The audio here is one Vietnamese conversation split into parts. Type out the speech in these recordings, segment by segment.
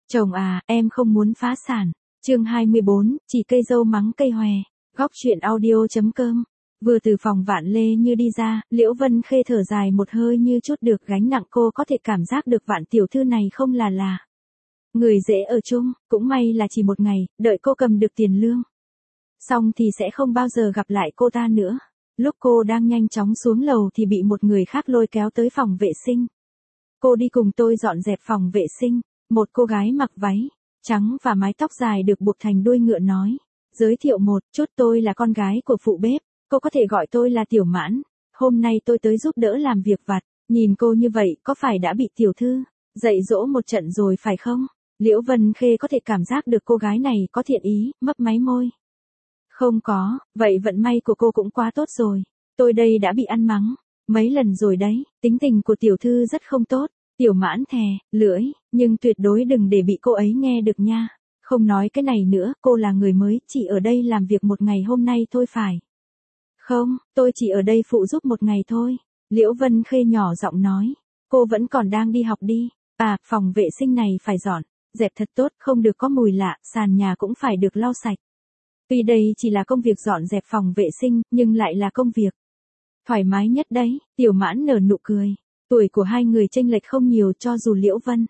Chồng à, em không muốn phá sản. Chương 24, chỉ cây dâu mắng cây hòe. Góc chuyện audio.com. Vừa từ phòng Vạn Lê Như đi ra, Liễu Vân Khê thở dài một hơi như chút được gánh nặng. Cô có thể cảm giác được Vạn tiểu thư này không là người dễ ở chung, cũng may là chỉ một ngày, đợi cô cầm được tiền lương. Xong thì sẽ không bao giờ gặp lại cô ta nữa. Lúc cô đang nhanh chóng xuống lầu thì bị một người khác lôi kéo tới phòng vệ sinh. Cô đi cùng tôi dọn dẹp phòng vệ sinh. Một cô gái mặc váy trắng và mái tóc dài được buộc thành đuôi ngựa nói. Giới thiệu một chút, tôi là con gái của phụ bếp, cô có thể gọi tôi là Tiểu Mãn. Hôm nay tôi tới giúp đỡ làm việc vặt. Nhìn cô như vậy có phải đã bị tiểu thư dạy dỗ một trận rồi phải không? Liễu Vân Khê có thể cảm giác được cô gái này có thiện ý, mấp máy môi. Không có, vậy vận may của cô cũng quá tốt rồi. Tôi đây đã bị ăn mắng mấy lần rồi đấy, tính tình của tiểu thư rất không tốt. Tiểu Mãn thè lưỡi, nhưng tuyệt đối đừng để bị cô ấy nghe được nha. Không nói cái này nữa, cô là người mới, chỉ ở đây làm việc một ngày hôm nay thôi phải. Không, tôi chỉ ở đây phụ giúp một ngày thôi. Liễu Vân Khê nhỏ giọng nói. Cô vẫn còn đang đi học đi. À, phòng vệ sinh này phải dọn dẹp thật tốt, không được có mùi lạ, sàn nhà cũng phải được lau sạch. Tuy đây chỉ là công việc dọn dẹp phòng vệ sinh, nhưng lại là công việc thoải mái nhất đấy. Tiểu Mãn nở nụ cười. Tuổi của hai người chênh lệch không nhiều, cho dù Liễu Vân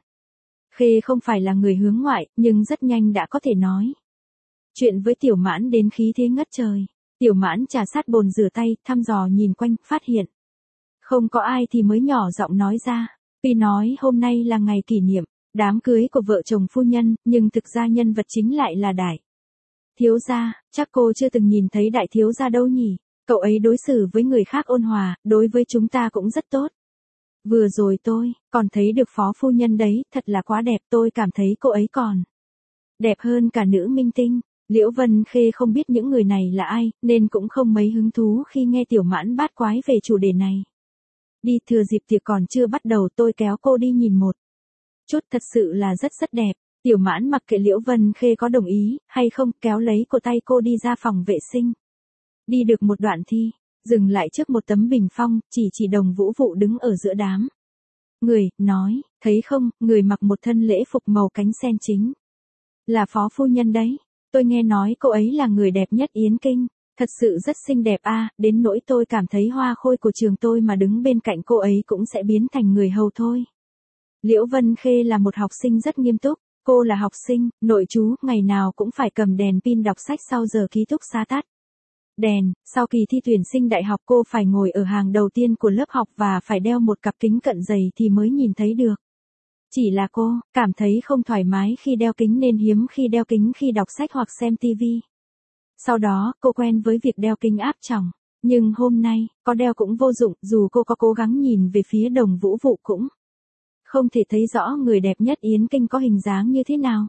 Khê không phải là người hướng ngoại, nhưng rất nhanh đã có thể nói chuyện với Tiểu Mãn đến khí thế ngất trời. Tiểu Mãn trà sát bồn rửa tay, thăm dò nhìn quanh, phát hiện không có ai thì mới nhỏ giọng nói ra. Tuy nói hôm nay là ngày kỷ niệm đám cưới của vợ chồng phu nhân, nhưng thực ra nhân vật chính lại là Đại thiếu gia. Chắc cô chưa từng nhìn thấy Đại thiếu gia đâu nhỉ? Cậu ấy đối xử với người khác ôn hòa, đối với chúng ta cũng rất tốt. Vừa rồi tôi còn thấy được phó phu nhân đấy, thật là quá đẹp, tôi cảm thấy cô ấy còn đẹp hơn cả nữ minh tinh. Liễu Vân Khê không biết những người này là ai, nên cũng không mấy hứng thú khi nghe Tiểu Mãn bát quái về chủ đề này. Đi, thừa dịp tiệc còn chưa bắt đầu tôi kéo cô đi nhìn một chút, thật sự là rất rất đẹp. Tiểu Mãn mặc kệ Liễu Vân Khê có đồng ý hay không, kéo lấy cổ tay cô đi ra phòng vệ sinh. Đi được một đoạn thì dừng lại trước một tấm bình phong, chỉ Đồng Vũ Vụ đứng ở giữa đám người, nói, thấy không, người mặc một thân lễ phục màu cánh sen chính là phó phu nhân đấy. Tôi nghe nói cô ấy là người đẹp nhất Yến Kinh, thật sự rất xinh đẹp a, đến nỗi tôi cảm thấy hoa khôi của trường tôi mà đứng bên cạnh cô ấy cũng sẽ biến thành người hầu thôi. Liễu Vân Khê là một học sinh rất nghiêm túc, cô là học sinh, nội trú, ngày nào cũng phải cầm đèn pin đọc sách sau giờ ký túc xá tắt đèn. Sau kỳ thi tuyển sinh đại học cô phải ngồi ở hàng đầu tiên của lớp học và phải đeo một cặp kính cận dày thì mới nhìn thấy được. Chỉ là cô cảm thấy không thoải mái khi đeo kính nên hiếm khi đeo kính khi đọc sách hoặc xem tivi. Sau đó, cô quen với việc đeo kính áp tròng. Nhưng hôm nay, có đeo cũng vô dụng, dù cô có cố gắng nhìn về phía Đồng Vũ Vụ cũng không thể thấy rõ người đẹp nhất Yến Kinh có hình dáng như thế nào.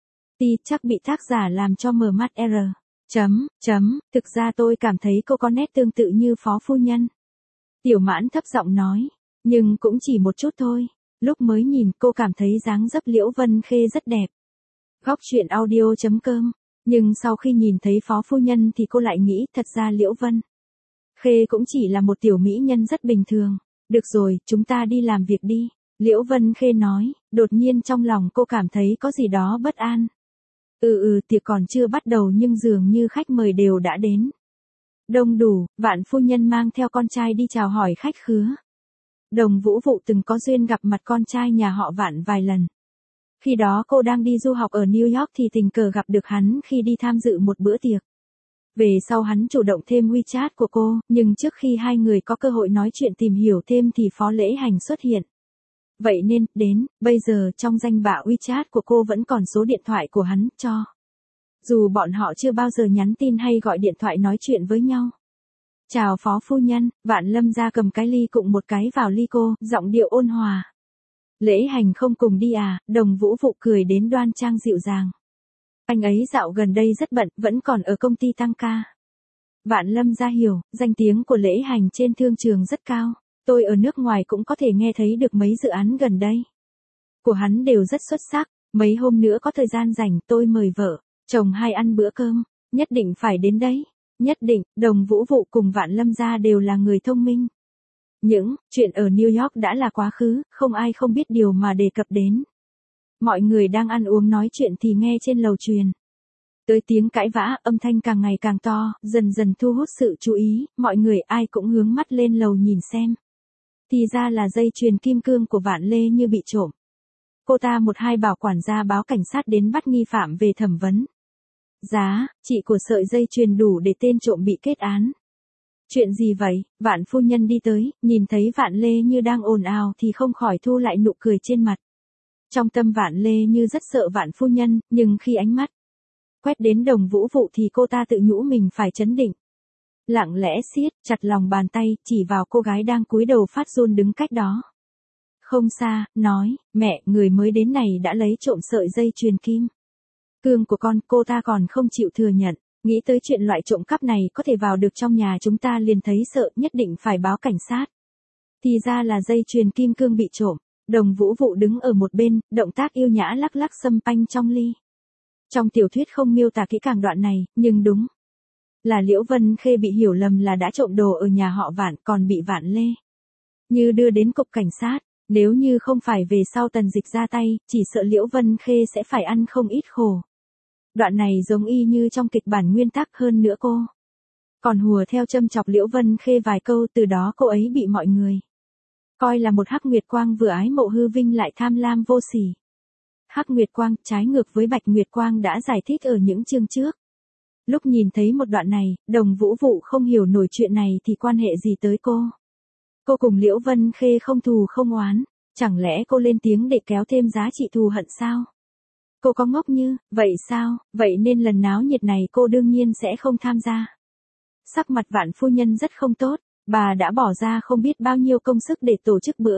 Chắc bị tác giả làm cho mờ mắt thực ra tôi cảm thấy cô có nét tương tự như phó phu nhân. Tiểu Mãn thấp giọng nói, nhưng cũng chỉ một chút thôi. Lúc mới nhìn cô cảm thấy dáng dấp Liễu Vân Khê rất đẹp. Góc chuyện audio.com. Nhưng sau khi nhìn thấy phó phu nhân thì cô lại nghĩ thật ra Liễu Vân Khê cũng chỉ là một tiểu mỹ nhân rất bình thường. Được rồi, chúng ta đi làm việc đi. Liễu Vân Khê nói, đột nhiên trong lòng cô cảm thấy có gì đó bất an. Tiệc còn chưa bắt đầu nhưng dường như khách mời đều đã đến đông đủ. Vạn phu nhân mang theo con trai đi chào hỏi khách khứa. Đồng Vũ Vụ từng có duyên gặp mặt con trai nhà họ Vạn vài lần. Khi đó cô đang đi du học ở New York thì tình cờ gặp được hắn khi đi tham dự một bữa tiệc. Về sau hắn chủ động thêm WeChat của cô, nhưng trước khi hai người có cơ hội nói chuyện tìm hiểu thêm thì Phó Lễ Hành xuất hiện. Vậy nên, đến bây giờ trong danh bạ WeChat của cô vẫn còn số điện thoại của hắn, cho dù bọn họ chưa bao giờ nhắn tin hay gọi điện thoại nói chuyện với nhau. Chào phó phu nhân. Vạn Lâm ra cầm cái ly cụng một cái vào ly cô, giọng điệu ôn hòa. Lễ Hành không cùng đi à? Đồng Vũ Vụ cười đến đoan trang dịu dàng. Anh ấy dạo gần đây rất bận, vẫn còn ở công ty tăng ca. Vạn Lâm ra hiểu, danh tiếng của Lễ Hành trên thương trường rất cao. Tôi ở nước ngoài cũng có thể nghe thấy được mấy dự án gần đây của hắn đều rất xuất sắc. Mấy hôm nữa có thời gian rảnh tôi mời vợ chồng hai ăn bữa cơm. Nhất định phải đến đấy. Nhất định. Đồng Vũ Vụ cùng Vạn Lâm gia đều là người thông minh. Những chuyện ở New York đã là quá khứ, không ai không biết điều mà đề cập đến. Mọi người đang ăn uống nói chuyện thì nghe trên lầu truyền tới tiếng cãi vã, âm thanh càng ngày càng to, dần dần thu hút sự chú ý, mọi người ai cũng hướng mắt lên lầu nhìn xem. Thì ra là dây chuyền kim cương của Vạn Lê Như bị trộm. Cô ta một hai bảo quản gia báo cảnh sát đến bắt nghi phạm về thẩm vấn. Giá trị của sợi dây chuyền đủ để tên trộm bị kết án. Chuyện gì vậy? Vạn phu nhân đi tới, nhìn thấy Vạn Lê Như đang ồn ào thì không khỏi thu lại nụ cười trên mặt. Trong tâm Vạn Lê Như rất sợ Vạn phu nhân, nhưng khi ánh mắt quét đến Đồng Vũ Vụ thì cô ta tự nhủ mình phải trấn định. Lặng lẽ siết chặt lòng bàn tay, chỉ vào cô gái đang cúi đầu phát run đứng cách đó. Không xa, nói, mẹ, người mới đến này đã lấy trộm sợi dây chuyền kim cương của con, cô ta còn không chịu thừa nhận. Nghĩ tới chuyện loại trộm cắp này có thể vào được trong nhà chúng ta liền thấy sợ, nhất định phải báo cảnh sát. Thì ra là dây chuyền kim cương bị trộm. Đồng Vũ Vụ đứng ở một bên, động tác yêu nhã lắc lắc sâm panh trong ly. Trong tiểu thuyết không miêu tả kỹ càng đoạn này, nhưng đúng là Liễu Vân Khê bị hiểu lầm là đã trộm đồ ở nhà họ Vạn, còn bị Vạn Lê Như đưa đến cục cảnh sát. Nếu như không phải về sau Tần Dịch ra tay, chỉ sợ Liễu Vân Khê sẽ phải ăn không ít khổ. Đoạn này giống y như trong kịch bản nguyên tắc, hơn nữa cô còn hùa theo châm chọc Liễu Vân Khê vài câu, từ đó cô ấy bị mọi người coi là một Hắc Nguyệt Quang vừa ái mộ hư vinh lại tham lam vô sỉ. Hắc Nguyệt Quang, trái ngược với Bạch Nguyệt Quang đã giải thích ở những chương trước. Lúc nhìn thấy một đoạn này, Đồng Vũ Vụ không hiểu nổi chuyện này thì quan hệ gì tới cô. Cô cùng Liễu Vân Khê không thù không oán, chẳng lẽ cô lên tiếng để kéo thêm giá trị thù hận sao? Cô có ngốc như vậy sao? Vậy nên lần náo nhiệt này cô đương nhiên sẽ không tham gia. Sắc mặt Vạn phu nhân rất không tốt, bà đã bỏ ra không biết bao nhiêu công sức để tổ chức bữa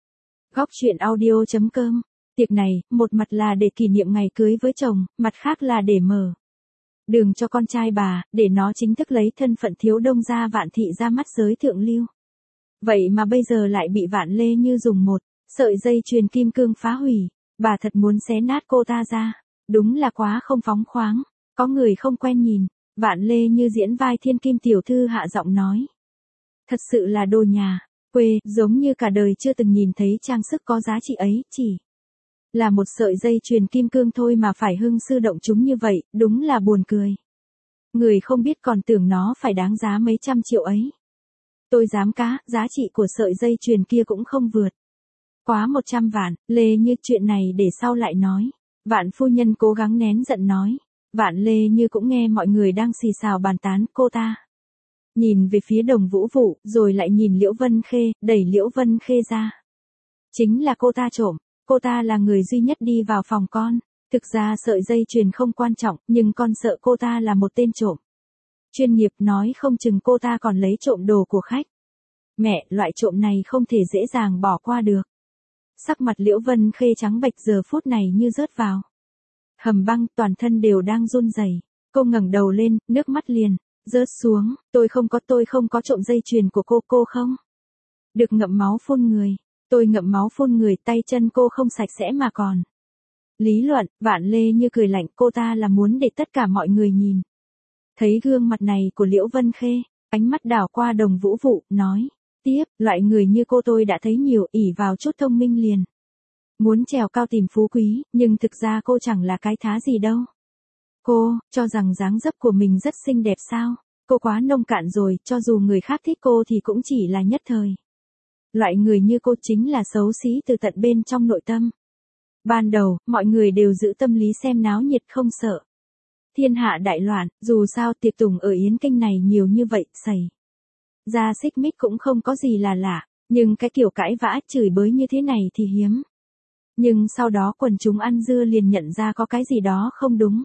Góc Chuyện Audio.com. Tiệc này, một mặt là để kỷ niệm ngày cưới với chồng, mặt khác là để mở đường cho con trai bà, để nó chính thức lấy thân phận thiếu đông gia Vạn thị ra mắt giới thượng lưu. Vậy mà bây giờ lại bị Vạn Lê Như dùng một sợi dây chuyền kim cương phá hủy. Bà thật muốn xé nát cô ta ra. Đúng là quá không phóng khoáng. Có người không quen nhìn. Vạn Lê Như diễn vai thiên kim tiểu thư hạ giọng nói. Thật sự là đồ nhà quê, giống như cả đời chưa từng nhìn thấy trang sức có giá trị ấy, chỉ là một sợi dây chuyền kim cương thôi mà phải hưng sư động chúng như vậy, đúng là buồn cười. Người không biết còn tưởng nó phải đáng giá mấy trăm triệu ấy. Tôi dám cá, giá trị của sợi dây chuyền kia cũng không vượt quá 100 vạn, Lê Như chuyện này để sau lại nói. Vạn phu nhân cố gắng nén giận nói. Vạn Lê Như cũng nghe mọi người đang xì xào bàn tán, cô ta nhìn về phía Đồng Vũ Vụ, rồi lại nhìn Liễu Vân Khê, đẩy Liễu Vân Khê ra. Chính là cô ta trộm, cô ta là người duy nhất đi vào phòng con. Thực ra sợi dây chuyền không quan trọng, nhưng con sợ cô ta là một tên trộm chuyên nghiệp, nói không chừng cô ta còn lấy trộm đồ của khách. Mẹ, loại trộm này không thể dễ dàng bỏ qua được. Sắc mặt Liễu Vân Khê trắng bệch giờ phút này như rớt vào hầm băng, toàn thân đều đang run rẩy. Cô ngẩng đầu lên, nước mắt liền rớt xuống. Tôi không có trộm dây chuyền của cô không? Được ngậm máu phun người. Tôi ngậm máu phun người, tay chân cô không sạch sẽ mà còn lý luận. Vạn Lê Như cười lạnh, cô ta là muốn để tất cả mọi người nhìn thấy gương mặt này của Liễu Vân Khê. Ánh mắt đảo qua Đồng Vũ Vụ, nói tiếp, loại người như cô tôi đã thấy nhiều, ỷ vào chút thông minh liền muốn trèo cao tìm phú quý, nhưng thực ra cô chẳng là cái thá gì đâu. Cô cho rằng dáng dấp của mình rất xinh đẹp sao? Cô quá nông cạn rồi, cho dù người khác thích cô thì cũng chỉ là nhất thời. Loại người như cô chính là xấu xí từ tận bên trong nội tâm. Ban đầu, mọi người đều giữ tâm lý xem náo nhiệt không sợ thiên hạ đại loạn, dù sao tiệc tùng ở Yến Kinh này nhiều như vậy, xảy ra xích mích cũng không có gì là lạ, nhưng cái kiểu cãi vã chửi bới như thế này thì hiếm. Nhưng sau đó quần chúng ăn dưa liền nhận ra có cái gì đó không đúng.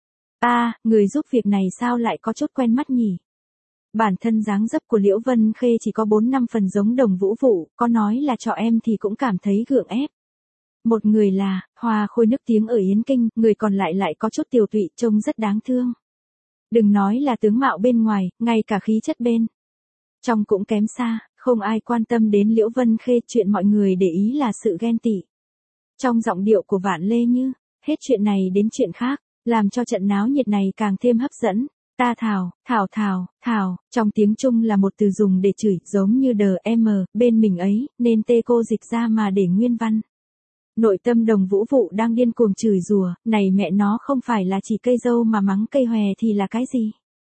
Người giúp việc này sao lại có chút quen mắt nhỉ? Bản thân dáng dấp của Liễu Vân Khê chỉ có 4-5 phần giống Đồng Vũ Vụ, có nói là trọ em thì cũng cảm thấy gượng ép. Một người là hoa khôi nức tiếng ở Yến Kinh, người còn lại có chút tiều tụy, trông rất đáng thương. Đừng nói là tướng mạo bên ngoài, ngay cả khí chất bên trong cũng kém xa, không ai quan tâm đến Liễu Vân Khê, chuyện mọi người để ý là sự ghen tị trong giọng điệu của Vạn Lê Như. Hết chuyện này đến chuyện khác, làm cho trận náo nhiệt này càng thêm hấp dẫn. Ta thảo, trong tiếng Trung là một từ dùng để chửi, giống như đờ em, bên mình ấy, nên tê cô dịch ra mà để nguyên văn. Nội tâm Đồng Vũ Vụ đang điên cuồng chửi rủa, này mẹ nó không phải là chỉ cây dâu mà mắng cây hòe thì là cái gì?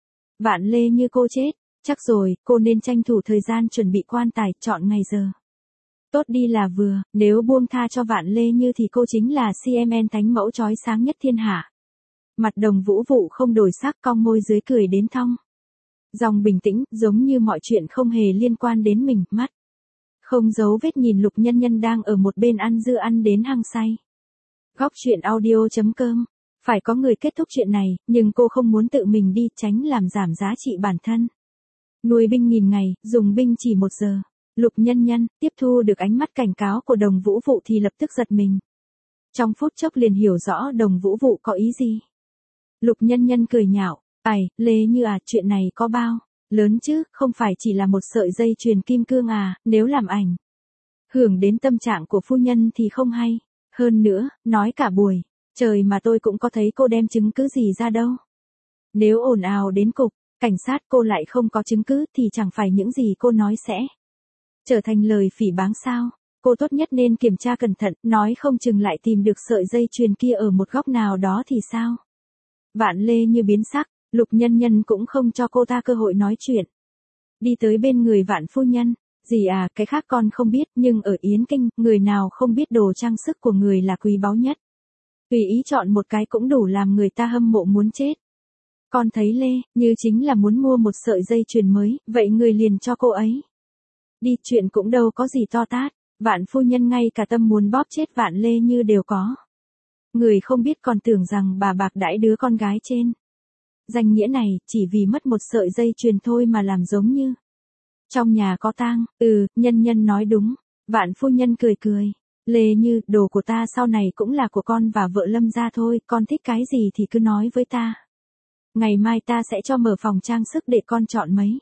Vạn Lê Như cô chết, chắc rồi, cô nên tranh thủ thời gian chuẩn bị quan tài, chọn ngày giờ. Tốt đi là vừa, nếu buông tha cho Vạn Lê Như thì cô chính là CMN thánh mẫu chói sáng nhất thiên hạ. Mặt Đồng Vũ Vụ không đổi sắc, cong môi dưới cười đến thong. Dòng bình tĩnh, giống như mọi chuyện không hề liên quan đến mình, mắt không giấu vết nhìn Lục Nhân Nhân đang ở một bên ăn dưa ăn đến hăng say. Góc truyện audio.com. Phải có người kết thúc chuyện này, nhưng cô không muốn tự mình đi, tránh làm giảm giá trị bản thân. Nuôi binh nghìn ngày, dùng binh chỉ 1 giờ. Lục Nhân Nhân tiếp thu được ánh mắt cảnh cáo của Đồng Vũ Vụ thì lập tức giật mình. Trong phút chốc liền hiểu rõ Đồng Vũ Vụ có ý gì. Lục Nhân Nhân cười nhạo, Lê Như à, chuyện này có bao lớn chứ, không phải chỉ là một sợi dây chuyền kim cương à, nếu làm ảnh hưởng đến tâm trạng của phu nhân thì không hay. Hơn nữa, nói cả buổi, trời mà tôi cũng có thấy cô đem chứng cứ gì ra đâu. Nếu ồn ào đến cục cảnh sát cô lại không có chứng cứ thì chẳng phải những gì cô nói sẽ trở thành lời phỉ báng sao. Cô tốt nhất nên kiểm tra cẩn thận, nói không chừng lại tìm được sợi dây chuyền kia ở một góc nào đó thì sao. Vạn Lê Như biến sắc, Lục Nhân Nhân cũng không cho cô ta cơ hội nói chuyện. Đi tới bên người Vạn phu nhân, gì à, cái khác con không biết, nhưng ở Yến Kinh, người nào không biết đồ trang sức của người là quý báu nhất. Tùy ý chọn một cái cũng đủ làm người ta hâm mộ muốn chết. Con thấy Lê Như chính là muốn mua một sợi dây chuyền mới, vậy người liền cho cô ấy. Đi, chuyện cũng đâu có gì to tát, Vạn phu nhân ngay cả tâm muốn bóp chết Vạn Lê Như đều có. Người không biết còn tưởng rằng bà bạc đãi đứa con gái trên danh nghĩa này, chỉ vì mất một sợi dây chuyền thôi mà làm giống như trong nhà có tang. Nhân Nhân nói đúng. Vạn phu nhân cười cười. Lê Như, đồ của ta sau này cũng là của con và vợ Lâm gia thôi, con thích cái gì thì cứ nói với ta. Ngày mai ta sẽ cho mở phòng trang sức để con chọn mấy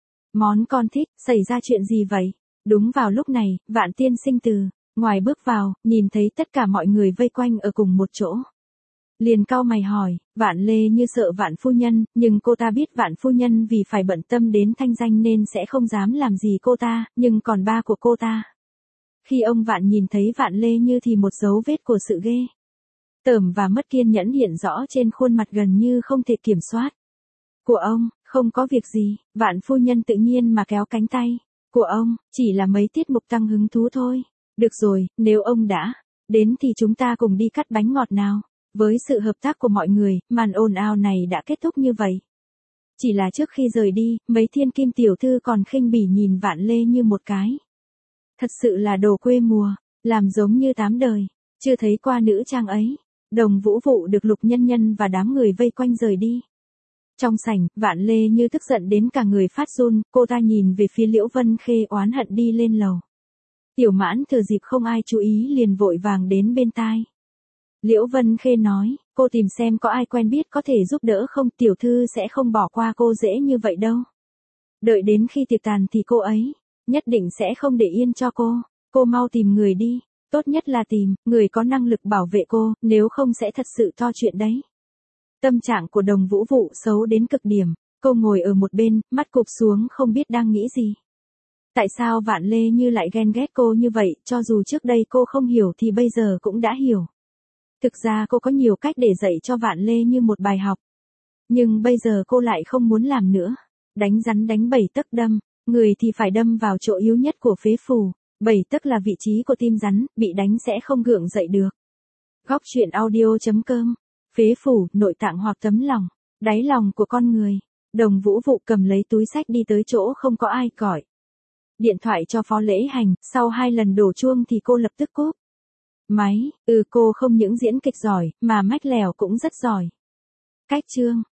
món con thích. Xảy ra chuyện gì vậy? Đúng vào lúc này, Vạn tiên sinh từ ngoài bước vào, nhìn thấy tất cả mọi người vây quanh ở cùng một chỗ. Liền cau mày hỏi, Vạn Lê Như sợ Vạn phu nhân, nhưng cô ta biết Vạn phu nhân vì phải bận tâm đến thanh danh nên sẽ không dám làm gì cô ta, nhưng còn ba của cô ta. Khi ông Vạn nhìn thấy Vạn Lê Như thì một dấu vết của sự ghê tởm và mất kiên nhẫn hiện rõ trên khuôn mặt gần như không thể kiểm soát. Của ông, không có việc gì, Vạn phu nhân tự nhiên mà kéo cánh tay. Của ông, chỉ là mấy tiết mục tăng hứng thú thôi. Được rồi, nếu ông đã đến thì chúng ta cùng đi cắt bánh ngọt nào. Với sự hợp tác của mọi người, màn ồn ào này đã kết thúc như vậy. Chỉ là trước khi rời đi, mấy thiên kim tiểu thư còn khinh bỉ nhìn Vạn Lê Như một cái. Thật sự là đồ quê mùa, làm giống như 8 đời, chưa thấy qua nữ trang ấy. Đồng Vũ Vụ được Lục Nhân Nhân và đám người vây quanh rời đi. Trong sảnh, Vạn Lê Như tức giận đến cả người phát run, cô ta nhìn về phía Liễu Vân Khê oán hận đi lên lầu. Tiểu Mãn thừa dịp không ai chú ý liền vội vàng đến bên tai. Liễu Vân Khê nói, cô tìm xem có ai quen biết có thể giúp đỡ không, tiểu thư sẽ không bỏ qua cô dễ như vậy đâu. Đợi đến khi tiệc tàn thì cô ấy nhất định sẽ không để yên cho cô mau tìm người đi, tốt nhất là tìm người có năng lực bảo vệ cô, nếu không sẽ thật sự to chuyện đấy. Tâm trạng của Đồng Vũ Vụ xấu đến cực điểm, cô ngồi ở một bên, mắt cụp xuống không biết đang nghĩ gì. Tại sao Vạn Lê Như lại ghen ghét cô như vậy, cho dù trước đây cô không hiểu thì bây giờ cũng đã hiểu. Thực ra cô có nhiều cách để dạy cho Vạn Lê Như một bài học. Nhưng bây giờ cô lại không muốn làm nữa. Đánh rắn đánh 7 tấc đâm, người thì phải đâm vào chỗ yếu nhất của phế phủ. 7 tấc là vị trí của tim rắn, bị đánh sẽ không gượng dậy được. Góc truyện audio.com. Phế phủ, nội tạng hoặc tấm lòng, đáy lòng của con người. Đồng Vũ Vụ cầm lấy túi sách đi tới chỗ không có ai gọi điện thoại cho Phó Lễ Hành, sau 2 lần đổ chuông thì cô lập tức cúp máy. Cô không những diễn kịch giỏi, mà mách lèo cũng rất giỏi. Cách chương